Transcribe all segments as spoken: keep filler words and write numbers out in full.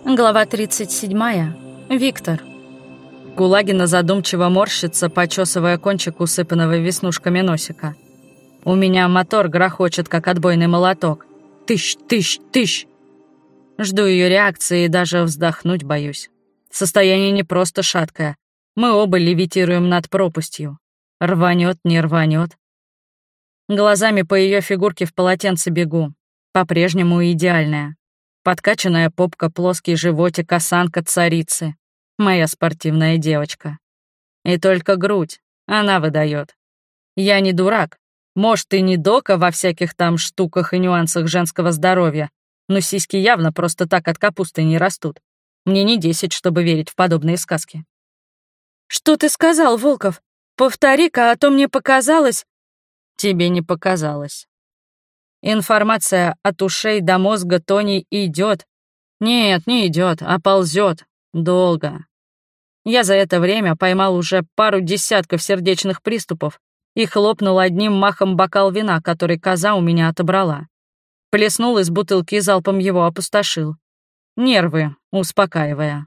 Глава тридцать седьмая. Виктор. Кулагина задумчиво морщится, почесывая кончик усыпанного веснушками носика. У меня мотор грохочет, как отбойный молоток. Тыщ, тыщ, тыщ. Жду ее реакции и даже вздохнуть боюсь. Состояние не просто шаткое. Мы оба левитируем над пропастью. Рванет, не рванет. Глазами по ее фигурке в полотенце бегу. По-прежнему идеальная. Подкачанная попка, плоский животик, осанка царицы. Моя спортивная девочка. И только грудь, она выдает. Я не дурак. Может, и не дока во всяких там штуках и нюансах женского здоровья, но сиськи явно просто так от капусты не растут. Мне не десять, чтобы верить в подобные сказки. «Что ты сказал, Волков? Повтори-ка, а то мне показалось...» «Тебе не показалось. Информация от ушей до мозга Тони идет. Нет, не идет, а ползет. Долго. Я за это время поймал уже пару десятков сердечных приступов и хлопнул одним махом бокал вина, который коза у меня отобрала. Плеснул из бутылки и залпом его опустошил. Нервы успокаивая.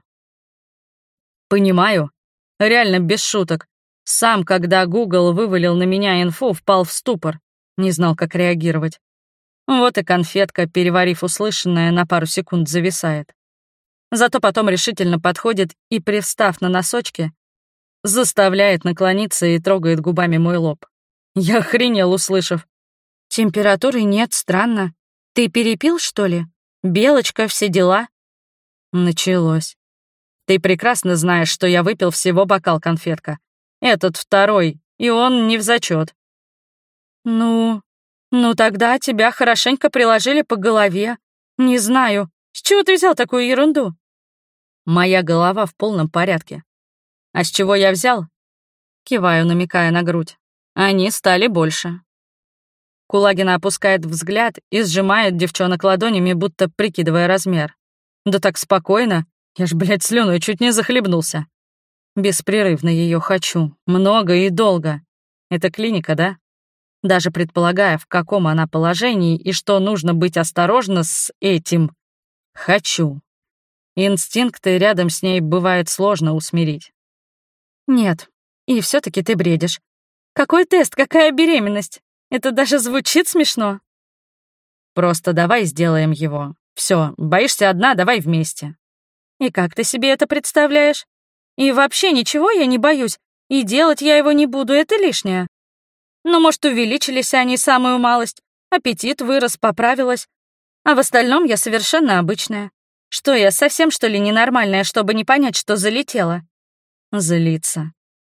Понимаю. Реально без шуток. Сам, когда Google вывалил на меня инфу, впал в ступор. Не знал, как реагировать. Вот и конфетка, переварив услышанное, на пару секунд зависает. Зато потом решительно подходит и, привстав на носочки, заставляет наклониться и трогает губами мой лоб. Я охренел, услышав. «Температуры нет, странно. Ты перепил, что ли? Белочка, все дела?» Началось. «Ты прекрасно знаешь, что я выпил всего бокал, конфетка. Этот второй, и он не в зачет. «Ну, ну тогда тебя хорошенько приложили по голове. Не знаю, с чего ты взял такую ерунду?» Моя голова в полном порядке. А с чего я взял? Киваю, намекая на грудь. Они стали больше. Кулагина опускает взгляд и сжимает девчонок ладонями, будто прикидывая размер. Да так спокойно, я ж, блядь, слюной чуть не захлебнулся. Беспрерывно ее хочу, много и долго. Это клиника, да? Даже предполагая, в каком она положении и что нужно быть осторожна с этим «хочу». Инстинкты рядом с ней бывает сложно усмирить. «Нет, и все таки ты бредишь. Какой тест, какая беременность? Это даже звучит смешно». «Просто давай сделаем его. Все, боишься одна, давай вместе». «И как ты себе это представляешь? И вообще ничего я не боюсь, и делать я его не буду, это лишнее. Ну, может, увеличились они самую малость, аппетит вырос, поправилась. А в остальном я совершенно обычная. Что я, совсем, что ли, ненормальная, чтобы не понять, что залетела?» Злится.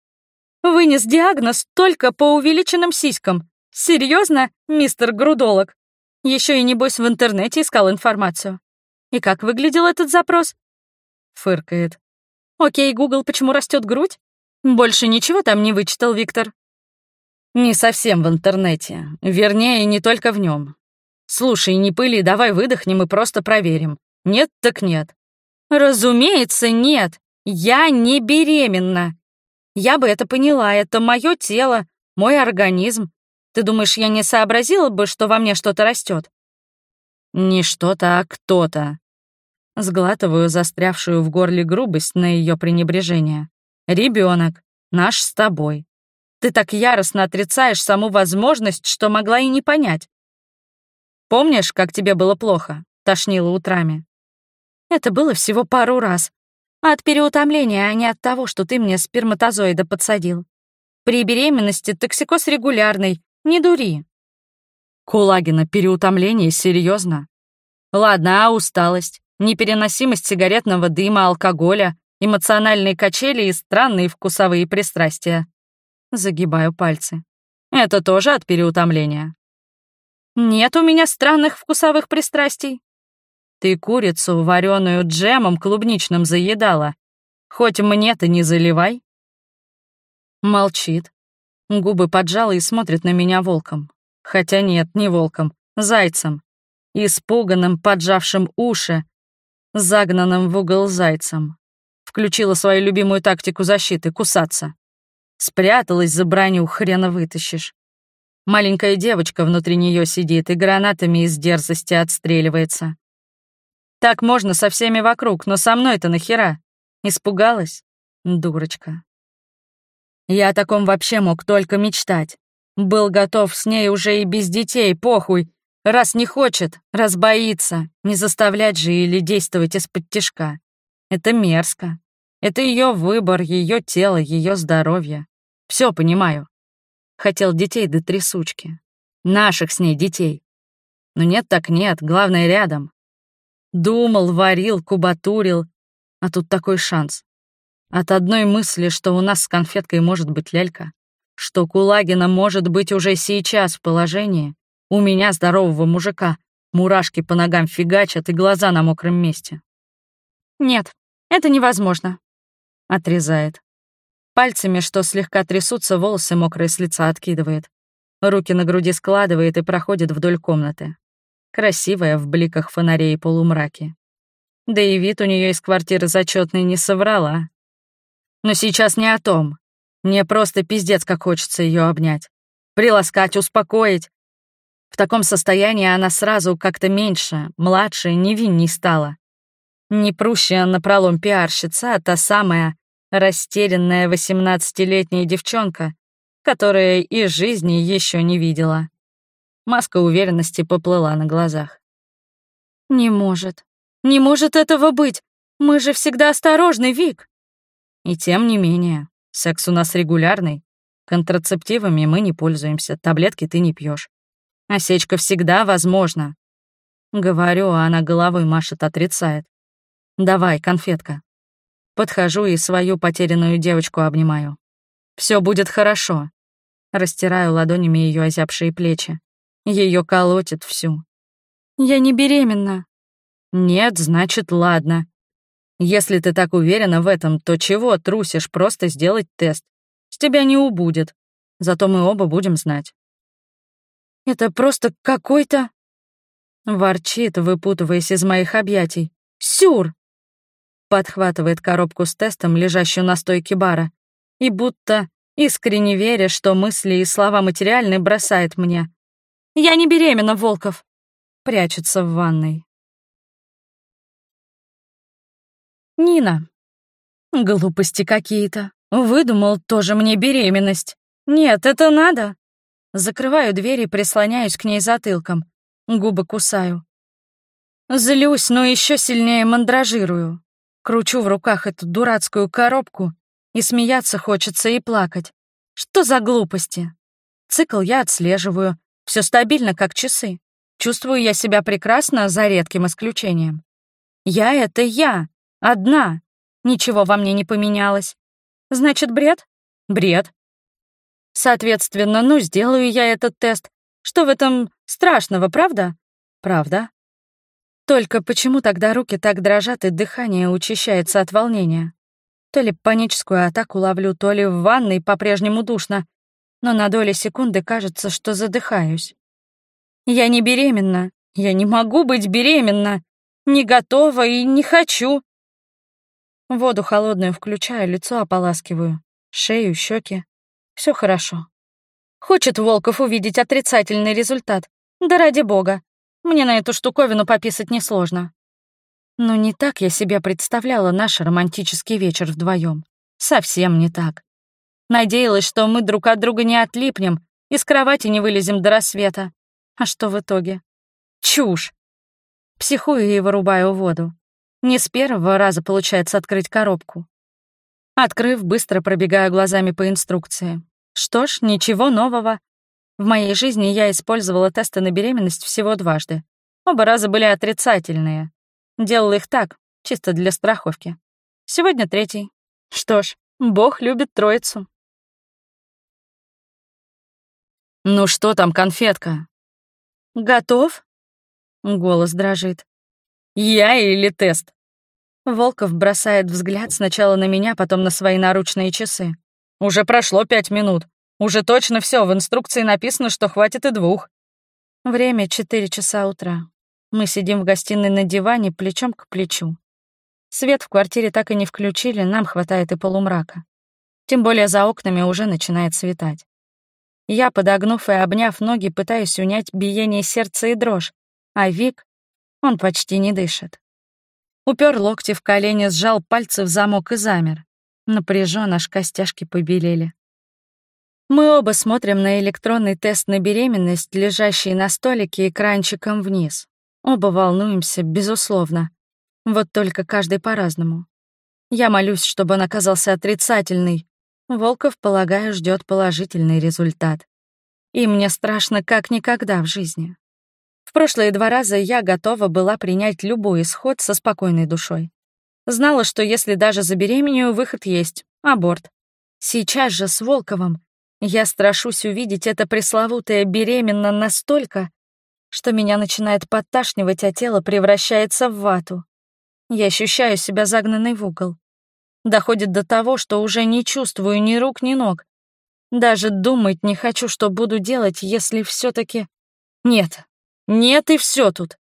«Вынес диагноз только по увеличенным сиськам. Серьезно, мистер Грудолог? Еще и, небось, в интернете искал информацию. И как выглядел этот запрос?» Фыркает. «Окей, Гугл, почему растет грудь? Больше ничего там не вычитал, Виктор?» «Не совсем в интернете. Вернее, не только в нем. Слушай, не пыли, давай выдохнем и просто проверим. Нет так нет». «Разумеется, нет. Я не беременна. Я бы это поняла, это мое тело, мой организм. Ты думаешь, я не сообразила бы, что во мне что-то растет?» «Не что-то, а кто-то». Сглатываю застрявшую в горле грубость на ее пренебрежение. Ребенок, наш с тобой. Ты так яростно отрицаешь саму возможность, что могла и не понять. Помнишь, как тебе было плохо, тошнило утрами? Это было всего пару раз. От переутомления, а не от того, что ты мне сперматозоида подсадил. При беременности токсикоз регулярный, не дури. Кулагина, переутомление, серьезно? Ладно, а усталость, непереносимость сигаретного дыма, алкоголя, эмоциональные качели и странные вкусовые пристрастия. Загибаю пальцы. Это тоже от переутомления. Нет у меня странных вкусовых пристрастий. Ты курицу, вареную джемом клубничным, заедала. Хоть мне-то не заливай. Молчит. Губы поджала и смотрит на меня волком. Хотя нет, не волком, зайцем. Испуганным, поджавшим уши, загнанным в угол зайцем. Включила свою любимую тактику защиты — кусаться. Спряталась за броню, хрена вытащишь. Маленькая девочка внутри нее сидит и гранатами из дерзости отстреливается. Так можно со всеми вокруг, но со мной-то нахера? Испугалась? Дурочка. Я о таком вообще мог только мечтать. Был готов с ней уже и без детей, похуй. Раз не хочет, раз боится, не заставлять же или действовать из-под тишка. Это мерзко. Это ее выбор, ее тело, ее здоровье. Все понимаю. Хотел детей до трясучки. Наших с ней детей. Но нет так нет, главное рядом. Думал, варил, кубатурил. А тут такой шанс. От одной мысли, что у нас с конфеткой может быть лялька, что Кулагина может быть уже сейчас в положении, у меня, здорового мужика, мурашки по ногам фигачат и глаза на мокром месте. «Нет, это невозможно», — отрезает. Пальцами, что слегка трясутся, волосы мокрые с лица откидывает. Руки на груди складывает и проходит вдоль комнаты. Красивая в бликах фонарей и полумраке. Да и вид у нее из квартиры зачетный не соврала. Но сейчас не о том. Мне просто пиздец, как хочется ее обнять. Приласкать, успокоить. В таком состоянии она сразу как-то меньше, младше, невинней стала. Не прущая напролом пиарщица, а та самая растерянная восемнадцатилетняя девчонка, которая и жизни еще не видела. Маска уверенности поплыла на глазах. «Не может. Не может этого быть. Мы же всегда осторожны, Вик». И тем не менее, секс у нас регулярный. Контрацептивами мы не пользуемся, таблетки ты не пьешь. Осечка всегда возможна. Говорю, а она головой машет, отрицает. Давай, конфетка. Подхожу и свою потерянную девочку обнимаю. Все будет хорошо. Растираю ладонями ее озябшие плечи. Ее колотит всю. Я не беременна. Нет, значит, ладно. Если ты так уверена в этом, то чего трусишь просто сделать тест? С тебя не убудет. Зато мы оба будем знать. Это просто какой-то... Ворчит, выпутываясь из моих объятий. Сюр! Подхватывает коробку с тестом, лежащую на стойке бара, и будто, искренне веря, что мысли и слова материальны, бросает мне. «Я не беременна, Волков!» Прячется в ванной. Нина. Глупости какие-то. Выдумал тоже мне беременность. Нет, это надо. Закрываю дверь и прислоняюсь к ней затылком. Губы кусаю. Злюсь, но еще сильнее мандражирую. Кручу в руках эту дурацкую коробку, и смеяться хочется, и плакать. Что за глупости? Цикл я отслеживаю. Все стабильно, как часы. Чувствую я себя прекрасно, за редким исключением. Я — это я. Одна. Ничего во мне не поменялось. Значит, бред? Бред. Соответственно, ну, сделаю я этот тест. Что в этом страшного, правда? Правда. Только почему тогда руки так дрожат и дыхание учащается от волнения? То ли паническую атаку ловлю, то ли в ванной по-прежнему душно, но на доли секунды кажется, что задыхаюсь. Я не беременна. Я не могу быть беременна. Не готова и не хочу. Воду холодную включаю, лицо ополаскиваю. Шею, щеки. Все хорошо. Хочет Волков увидеть отрицательный результат. Да ради бога. Мне на эту штуковину пописать несложно. Но не так я себе представляла наш романтический вечер вдвоем. Совсем не так. Надеялась, что мы друг от друга не отлипнем, из кровати не вылезем до рассвета. А что в итоге? Чушь. Психую и вырубаю воду. Не с первого раза получается открыть коробку. Открыв, быстро пробегаю глазами по инструкции. Что ж, ничего нового. В моей жизни я использовала тесты на беременность всего дважды. Оба раза были отрицательные. Делала их так, чисто для страховки. Сегодня третий. Что ж, Бог любит троицу. «Ну что там, конфетка?» «Готов?» Голос дрожит. «Я или тест?» Волков бросает взгляд сначала на меня, потом на свои наручные часы. «Уже прошло пять минут. Уже точно все. В инструкции написано, что хватит и двух». Время четыре часа утра. Мы сидим в гостиной на диване плечом к плечу. Свет в квартире так и не включили, нам хватает и полумрака. Тем более за окнами уже начинает светать. Я, подогнув и обняв ноги, пытаюсь унять биение сердца и дрожь, а Вик, он почти не дышит. Упер локти в колени, сжал пальцы в замок и замер. Напряжен, аж костяшки побелели. Мы оба смотрим на электронный тест на беременность, лежащий на столике экранчиком вниз. Оба волнуемся, безусловно. Вот только каждый по-разному. Я молюсь, чтобы он оказался отрицательный. Волков, полагаю, ждет положительный результат. И мне страшно как никогда в жизни. В прошлые два раза я готова была принять любой исход со спокойной душой. Знала, что если даже забеременею, выход есть — аборт. Сейчас же с Волковым я страшусь увидеть это пресловутое беременно настолько, что меня начинает подташнивать, а тело превращается в вату. Я ощущаю себя загнанной в угол. Доходит до того, что уже не чувствую ни рук, ни ног. Даже думать не хочу, что буду делать, если все-таки... Нет, нет и все тут.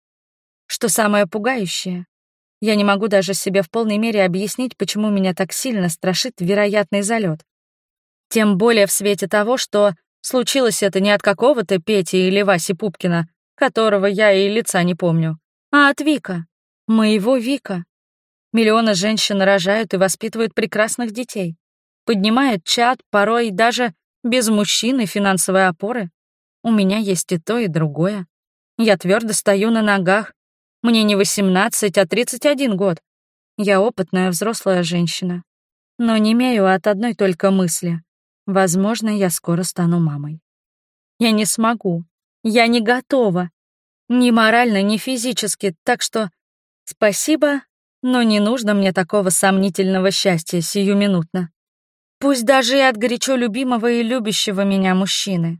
Что самое пугающее, я не могу даже себе в полной мере объяснить, почему меня так сильно страшит вероятный залет. Тем более в свете того, что случилось это не от какого-то Пети или Васи Пупкина, которого я и лица не помню, а от Вика, моего Вика. Миллионы женщин рожают и воспитывают прекрасных детей, поднимают чад, порой даже без мужчины финансовой опоры. У меня есть и то, и другое. Я твердо стою на ногах. Мне не восемнадцать, а тридцать один год. Я опытная взрослая женщина. Но не имею от одной только мысли. Возможно, я скоро стану мамой. Я не смогу. Я не готова. Ни морально, ни физически. Так что спасибо, но не нужно мне такого сомнительного счастья сиюминутно. Пусть даже и от горячо любимого и любящего меня мужчины.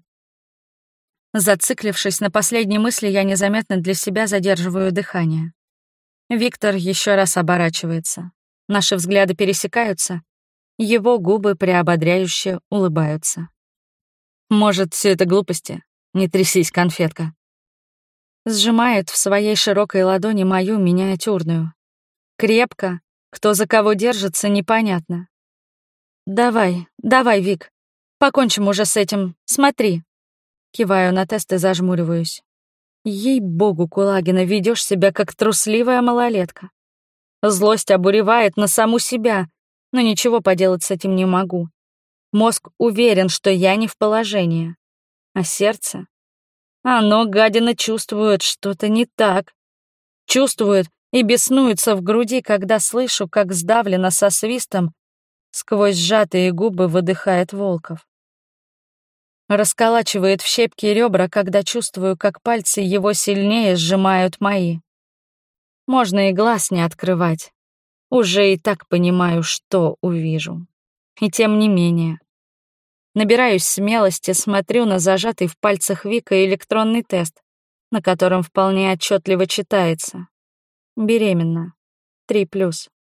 Зациклившись на последней мысли, я незаметно для себя задерживаю дыхание. Виктор еще раз оборачивается. Наши взгляды пересекаются. Его губы приободряюще улыбаются. Может, все это глупости? Не трясись, конфетка. Сжимает в своей широкой ладони мою миниатюрную. Крепко, кто за кого держится, непонятно. Давай, давай, Вик, покончим уже с этим, смотри. Киваю на тест и зажмуриваюсь. Ей-богу, Кулагина, ведёшь себя как трусливая малолетка. Злость обуревает на саму себя, но ничего поделать с этим не могу. Мозг уверен, что я не в положении. А сердце? Оно, гадина, чувствует что-то не так. Чувствует и беснуется в груди, когда слышу, как сдавленно со свистом сквозь сжатые губы выдыхает Волков. Расколачивает в щепки ребра, когда чувствую, как пальцы его сильнее сжимают мои. Можно и глаз не открывать. Уже и так понимаю, что увижу. И тем не менее. Набираюсь смелости, смотрю на зажатый в пальцах Вика электронный тест, на котором вполне отчетливо читается. Беременна. Три плюс.